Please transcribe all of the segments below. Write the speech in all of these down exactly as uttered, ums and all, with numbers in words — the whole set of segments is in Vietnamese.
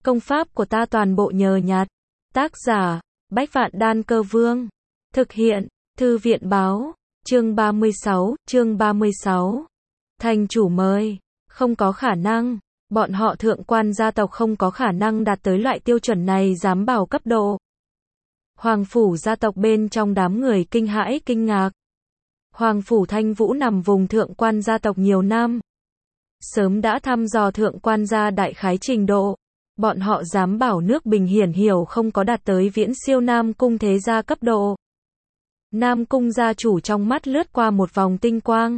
Công pháp của ta toàn bộ nhờ nhặt. Tác giả, Bách Vạn Đan Cơ Vương. Thực hiện, Thư viện Báo. Chương ba mươi sáu, chương ba mươi sáu. Thành chủ mời. Không có khả năng. Bọn họ thượng quan gia tộc không có khả năng đạt tới loại tiêu chuẩn này dám bảo cấp độ. Hoàng phủ gia tộc bên trong đám người kinh hãi kinh ngạc. Hoàng phủ Thanh Vũ nằm vùng thượng quan gia tộc nhiều năm. Sớm đã thăm dò thượng quan gia đại khái trình độ. Bọn họ dám bảo nước Bình hiển hiểu không có đạt tới viễn siêu Nam Cung thế gia cấp độ. Nam Cung gia chủ trong mắt lướt qua một vòng tinh quang.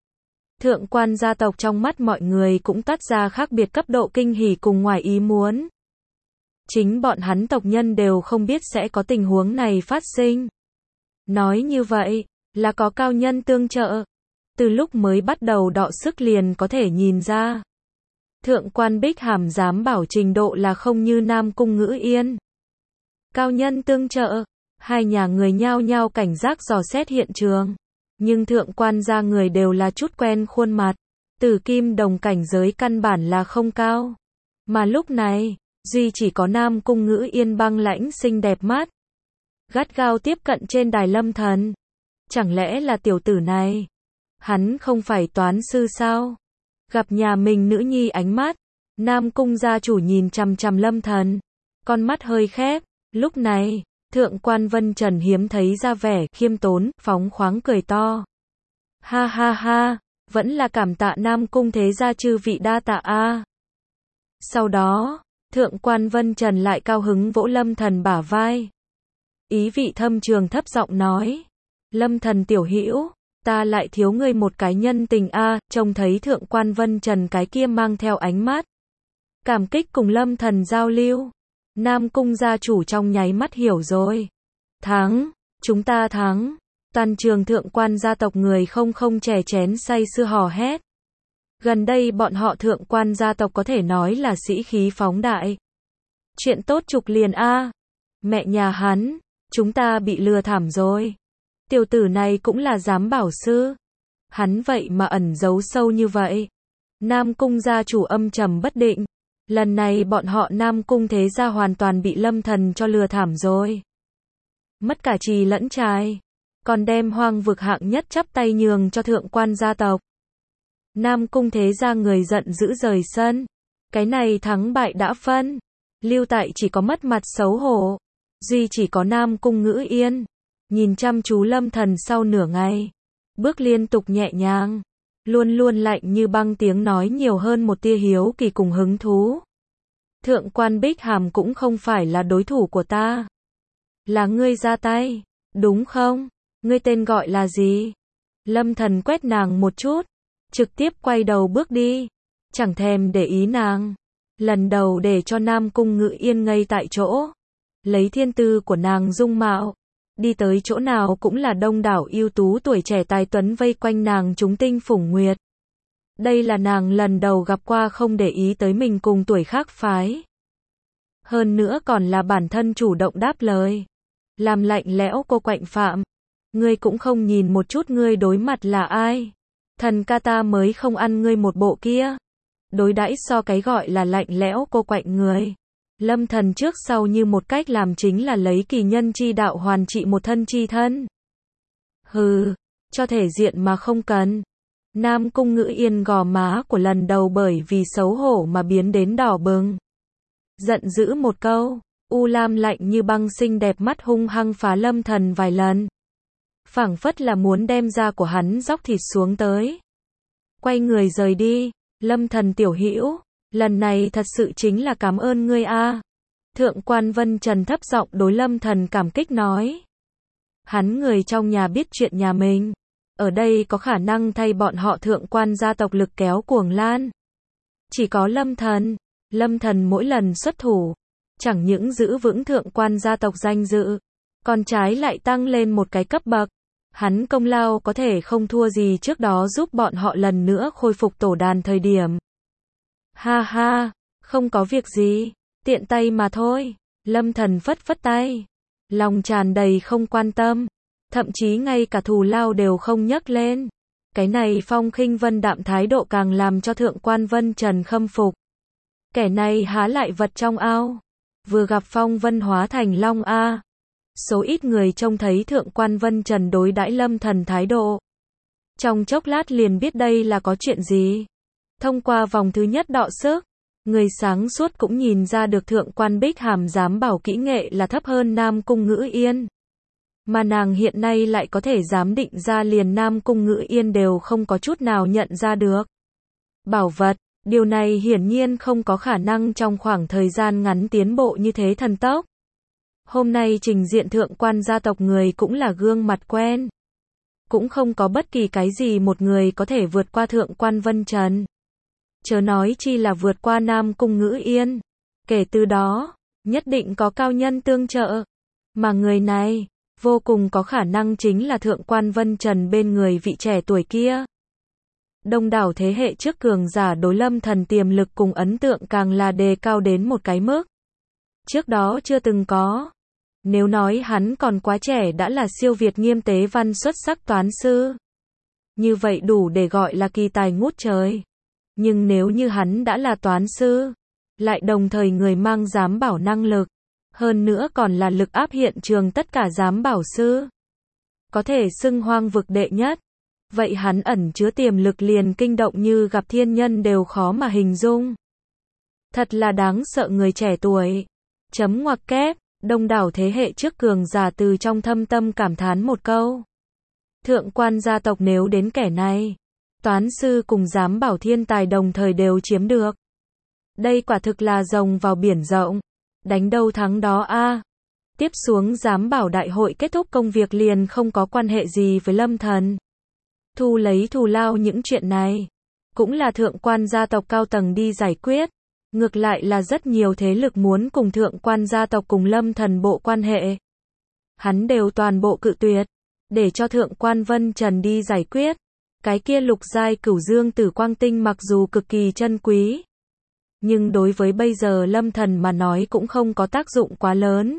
Thượng quan gia tộc trong mắt mọi người cũng toát ra khác biệt cấp độ kinh hỉ cùng ngoài ý muốn. Chính bọn hắn tộc nhân đều không biết sẽ có tình huống này phát sinh. Nói như vậy, là có cao nhân tương trợ. Từ lúc mới bắt đầu đọ sức liền có thể nhìn ra. Thượng quan Bích Hàm dám bảo trình độ là không như Nam Cung Ngữ Yên. Cao nhân tương trợ, hai nhà người nhao nhao cảnh giác dò xét hiện trường. Nhưng thượng quan gia người đều là chút quen khuôn mặt. Tử kim đồng cảnh giới căn bản là không cao. Mà lúc này, duy chỉ có Nam Cung Ngữ Yên băng lãnh xinh đẹp mắt. Gắt gao tiếp cận trên đài lâm thần. Chẳng lẽ là tiểu tử này? Hắn không phải toán sư sao? Gặp nhà mình nữ nhi ánh mắt. Nam Cung gia chủ nhìn chằm chằm lâm thần. Con mắt hơi khép. Lúc này, thượng quan Vân Trần hiếm thấy ra vẻ khiêm tốn, phóng khoáng cười to. Ha ha ha, vẫn là cảm tạ Nam Cung thế gia chư vị đa tạ a. Sau đó, thượng quan Vân Trần lại cao hứng vỗ lâm thần bả vai. Ý vị thâm trường thấp giọng nói. Lâm thần tiểu hữu, ta lại thiếu ngươi một cái nhân tình a. Trông thấy thượng quan Vân Trần cái kia mang theo ánh mắt cảm kích cùng lâm thần giao lưu. Nam Cung gia chủ trong nháy mắt hiểu rồi. Thắng, chúng ta thắng. Toàn trường thượng quan gia tộc người không không chè chén say sưa hò hét. Gần đây bọn họ thượng quan gia tộc có thể nói là sĩ khí phóng đại. Chuyện tốt trục liền a. Mẹ nhà hắn, chúng ta bị lừa thảm rồi. Tiểu tử này cũng là giám bảo sư. Hắn vậy mà ẩn giấu sâu như vậy. Nam Cung gia chủ âm trầm bất định. Lần này bọn họ Nam Cung thế gia hoàn toàn bị lâm thần cho lừa thảm rồi. Mất cả trì lẫn trai. Còn đem hoang vực hạng nhất chắp tay nhường cho thượng quan gia tộc. Nam Cung thế gia người giận dữ rời sân. Cái này thắng bại đã phân. Lưu tại chỉ có mất mặt xấu hổ. Duy chỉ có Nam Cung Ngữ Yên. Nhìn chăm chú lâm thần sau nửa ngày. Bước liên tục nhẹ nhàng. Luôn luôn lạnh như băng tiếng nói nhiều hơn một tia hiếu kỳ cùng hứng thú. Thượng quan Bích Hàm cũng không phải là đối thủ của ta. Là ngươi ra tay, đúng không? Ngươi tên gọi là gì? Lâm thần quét nàng một chút. Trực tiếp quay đầu bước đi. Chẳng thèm để ý nàng. Lần đầu để cho Nam Cung Ngữ Yên ngây tại chỗ. Lấy thiên tư của nàng dung mạo. Đi tới chỗ nào cũng là đông đảo ưu tú tuổi trẻ tài tuấn vây quanh nàng chúng tinh phủng nguyệt. Đây là nàng lần đầu gặp qua không để ý tới mình cùng tuổi khác phái. Hơn nữa còn là bản thân chủ động đáp lời. Làm lạnh lẽo cô quạnh phạm. Ngươi cũng không nhìn một chút ngươi đối mặt là ai. Thần ca ta mới không ăn ngươi một bộ kia. Đối đãi so cái gọi là lạnh lẽo cô quạnh người. Lâm thần trước sau như một cách làm chính là lấy kỳ nhân chi đạo hoàn trị một thân chi thân. Hừ, cho thể diện mà không cần. Nam Cung Ngữ Yên gò má của lần đầu bởi vì xấu hổ mà biến đến đỏ bừng. Giận dữ một câu, u lam lạnh như băng xinh đẹp mắt hung hăng phá lâm thần vài lần. Phảng phất là muốn đem da của hắn róc thịt xuống tới. Quay người rời đi, lâm thần tiểu hữu. Lần này thật sự chính là cảm ơn ngươi a. Thượng quan Vân Trần thấp giọng đối lâm thần cảm kích nói. Hắn người trong nhà biết chuyện nhà mình. Ở đây có khả năng thay bọn họ thượng quan gia tộc lực kéo cuồng lan. Chỉ có lâm thần. Lâm thần mỗi lần xuất thủ. Chẳng những giữ vững thượng quan gia tộc danh dự. Còn trái lại tăng lên một cái cấp bậc. Hắn công lao có thể không thua gì trước đó giúp bọn họ lần nữa khôi phục tổ đàn thời điểm. Ha ha, không có việc gì, tiện tay mà thôi. Lâm thần phất phất tay. Lòng tràn đầy không quan tâm. Thậm chí ngay cả thù lao đều không nhắc lên. Cái này phong khinh vân đạm thái độ càng làm cho thượng quan Vân Trần khâm phục. Kẻ này há lại vật trong ao. Vừa gặp phong vân hóa thành long a. Số ít người trông thấy thượng quan Vân Trần đối đãi Lâm Thần thái độ. Trong chốc lát liền biết đây là có chuyện gì. Thông qua vòng thứ nhất đọ sức, người sáng suốt cũng nhìn ra được thượng quan Bích Hàm dám bảo kỹ nghệ là thấp hơn Nam Cung Ngữ Yên. Mà nàng hiện nay lại có thể dám định ra liền Nam Cung Ngữ Yên đều không có chút nào nhận ra được. Bảo vật, điều này hiển nhiên không có khả năng trong khoảng thời gian ngắn tiến bộ như thế thần tốc. Hôm nay trình diện thượng quan gia tộc người cũng là gương mặt quen. Cũng không có bất kỳ cái gì một người có thể vượt qua thượng quan Vân Trần. Chớ nói chi là vượt qua Nam Cung Ngữ Yên. Kể từ đó, nhất định có cao nhân tương trợ. Mà người này, vô cùng có khả năng chính là thượng quan Vân Trần bên người vị trẻ tuổi kia. Đông đảo thế hệ trước cường giả đối Lâm Thần tiềm lực cùng ấn tượng càng là đề cao đến một cái mức trước đó chưa từng có. Nếu nói hắn còn quá trẻ đã là siêu việt Nghiêm Tế Văn xuất sắc toán sư, như vậy đủ để gọi là kỳ tài ngút trời. Nhưng nếu như hắn đã là toán sư, lại đồng thời người mang giám bảo năng lực, hơn nữa còn là lực áp hiện trường tất cả giám bảo sư, có thể xưng hoang vực đệ nhất, vậy hắn ẩn chứa tiềm lực liền kinh động như gặp thiên nhân đều khó mà hình dung. Thật là đáng sợ người trẻ tuổi. Chấm ngoặc kép, đông đảo thế hệ trước cường giả từ trong thâm tâm cảm thán một câu. Thượng quan gia tộc nếu đến kẻ này, toán sư cùng giám bảo thiên tài đồng thời đều chiếm được. Đây quả thực là rồng vào biển rộng. Đánh đâu thắng đó a. Tiếp xuống giám bảo đại hội kết thúc công việc liền không có quan hệ gì với Lâm Thần. Thu lấy thù lao những chuyện này, cũng là thượng quan gia tộc cao tầng đi giải quyết. Ngược lại là rất nhiều thế lực muốn cùng thượng quan gia tộc cùng Lâm Thần bộ quan hệ. Hắn đều toàn bộ cự tuyệt, để cho thượng quan Vân Trần đi giải quyết. Cái kia lục giai cửu dương tử quang tinh mặc dù cực kỳ chân quý, nhưng đối với bây giờ Lâm Thần mà nói cũng không có tác dụng quá lớn.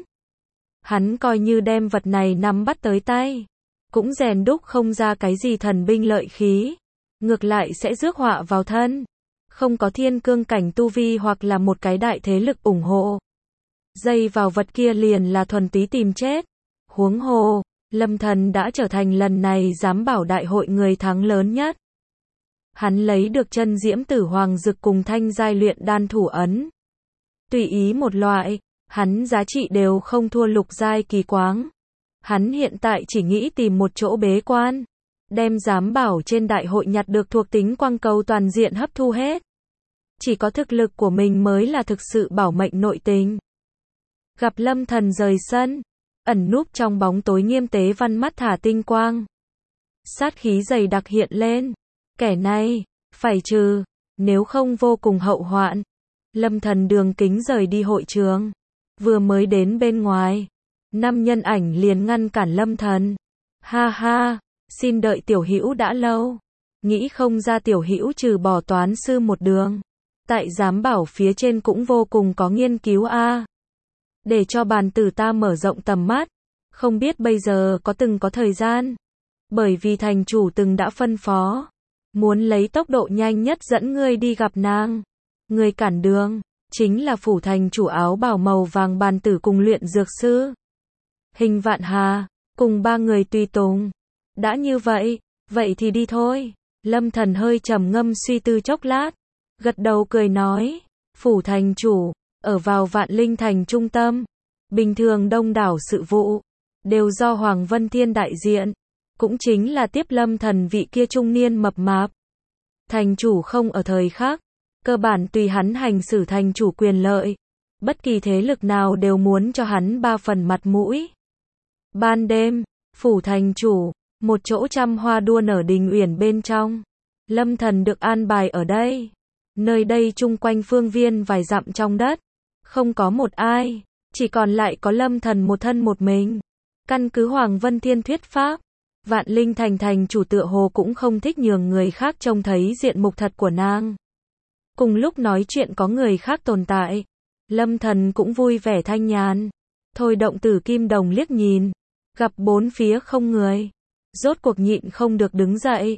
Hắn coi như đem vật này nắm bắt tới tay, cũng rèn đúc không ra cái gì thần binh lợi khí, ngược lại sẽ rước họa vào thân. Không có thiên cương cảnh tu vi hoặc là một cái đại thế lực ủng hộ, dây vào vật kia liền là thuần túy tìm chết. Huống hồ, Lâm Thần đã trở thành lần này giám bảo đại hội người thắng lớn nhất. Hắn lấy được chân diễm tử hoàng dực cùng thanh giai luyện đan thủ ấn. Tùy ý một loại, hắn giá trị đều không thua lục giai kỳ quáng. Hắn hiện tại chỉ nghĩ tìm một chỗ bế quan, đem giám bảo trên đại hội nhặt được thuộc tính quang cầu toàn diện hấp thu hết. Chỉ có thực lực của mình mới là thực sự bảo mệnh nội tình. Gặp Lâm Thần rời sân, ẩn núp trong bóng tối Nghiêm Tế Văn mắt thả tinh quang. Sát khí dày đặc hiện lên. Kẻ này, phải trừ, nếu không vô cùng hậu hoạn. Lâm Thần đường kính rời đi hội trường. Vừa mới đến bên ngoài, năm nhân ảnh liền ngăn cản Lâm Thần. Ha ha, xin đợi tiểu hữu đã lâu. Nghĩ không ra tiểu hữu trừ bỏ toán sư một đường, tại giám bảo phía trên cũng vô cùng có nghiên cứu a. Để cho bàn tử ta mở rộng tầm mắt, không biết bây giờ có từng có thời gian. Bởi vì thành chủ từng đã phân phó, muốn lấy tốc độ nhanh nhất dẫn ngươi đi gặp nàng. Người cản đường, chính là phủ thành chủ áo bào màu vàng bàn tử cùng luyện dược sư Hình Vạn Hà, cùng ba người tùy tùng. Đã như vậy, vậy thì đi thôi. Lâm Thần hơi trầm ngâm suy tư chốc lát, gật đầu cười nói, phủ thành chủ, ở vào Vạn Linh thành trung tâm. Bình thường đông đảo sự vụ, đều do Hoàng Vân Thiên đại diện, cũng chính là tiếp Lâm Thần vị kia trung niên mập mạp. Thành chủ không ở thời khắc, cơ bản tùy hắn hành xử thành chủ quyền lợi. Bất kỳ thế lực nào đều muốn cho hắn ba phần mặt mũi. Ban đêm, phủ thành chủ, một chỗ trăm hoa đua nở đình uyển bên trong. Lâm Thần được an bài ở đây. Nơi đây chung quanh phương viên vài dặm trong đất, không có một ai, chỉ còn lại có Lâm Thần một thân một mình. Căn cứ Hoàng Vân Thiên thuyết pháp, Vạn Linh thành thành chủ tựa hồ cũng không thích nhường người khác trông thấy diện mục thật của nàng. Cùng lúc nói chuyện có người khác tồn tại, Lâm Thần cũng vui vẻ thanh nhàn. Thôi động tử kim đồng liếc nhìn, gặp bốn phía không người, rốt cuộc nhịn không được đứng dậy.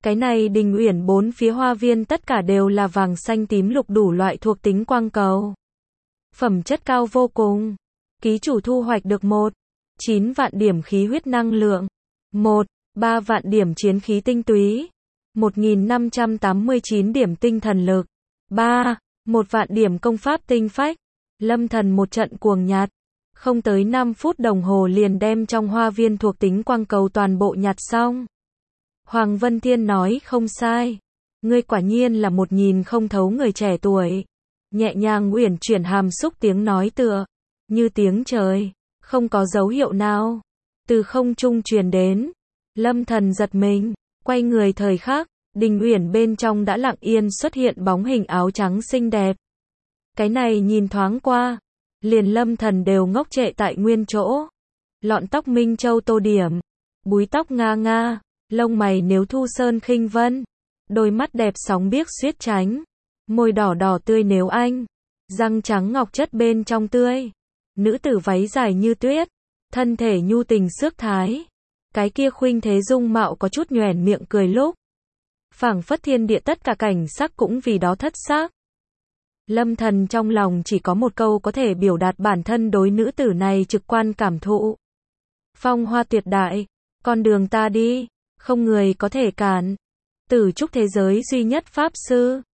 Cái này Đình Uyển bốn phía hoa viên tất cả đều là vàng xanh tím lục đủ loại thuộc tính quang cầu. Phẩm chất cao vô cùng. Ký chủ thu hoạch được một, chín vạn điểm khí huyết năng lượng, một, ba vạn điểm chiến khí tinh túy, một nghìn năm trăm tám mươi chín điểm tinh thần lực, ba, một vạn điểm công pháp tinh phách. Lâm Thần một trận cuồng nhặt, không tới năm phút đồng hồ liền đem trong hoa viên thuộc tính quang cầu toàn bộ nhặt xong. Hoàng Vân Thiên nói không sai, ngươi quả nhiên là một nhìn không thấu người trẻ tuổi. Nhẹ nhàng uyển chuyển hàm xúc tiếng nói tựa như tiếng trời, không có dấu hiệu nào từ không trung truyền đến. Lâm Thần giật mình, quay người thời khắc, Đình Uyển bên trong đã lặng yên xuất hiện bóng hình áo trắng xinh đẹp. Cái này nhìn thoáng qua, liền Lâm Thần đều ngốc trệ tại nguyên chỗ. Lọn tóc minh châu tô điểm, búi tóc nga nga, lông mày nếu thu sơn khinh vân, đôi mắt đẹp sóng biếc xiết tránh, môi đỏ đỏ tươi nếu anh, răng trắng ngọc chất bên trong tươi. Nữ tử váy dài như tuyết, thân thể nhu tình xước thái, cái kia khuynh thế dung mạo có chút nhoẻn miệng cười lúc. Phảng phất thiên địa tất cả cảnh sắc cũng vì đó thất sắc. Lâm Thần trong lòng chỉ có một câu có thể biểu đạt bản thân đối nữ tử này trực quan cảm thụ. Phong hoa tuyệt đại, con đường ta đi, không người có thể cản. Tử trúc thế giới duy nhất pháp sư,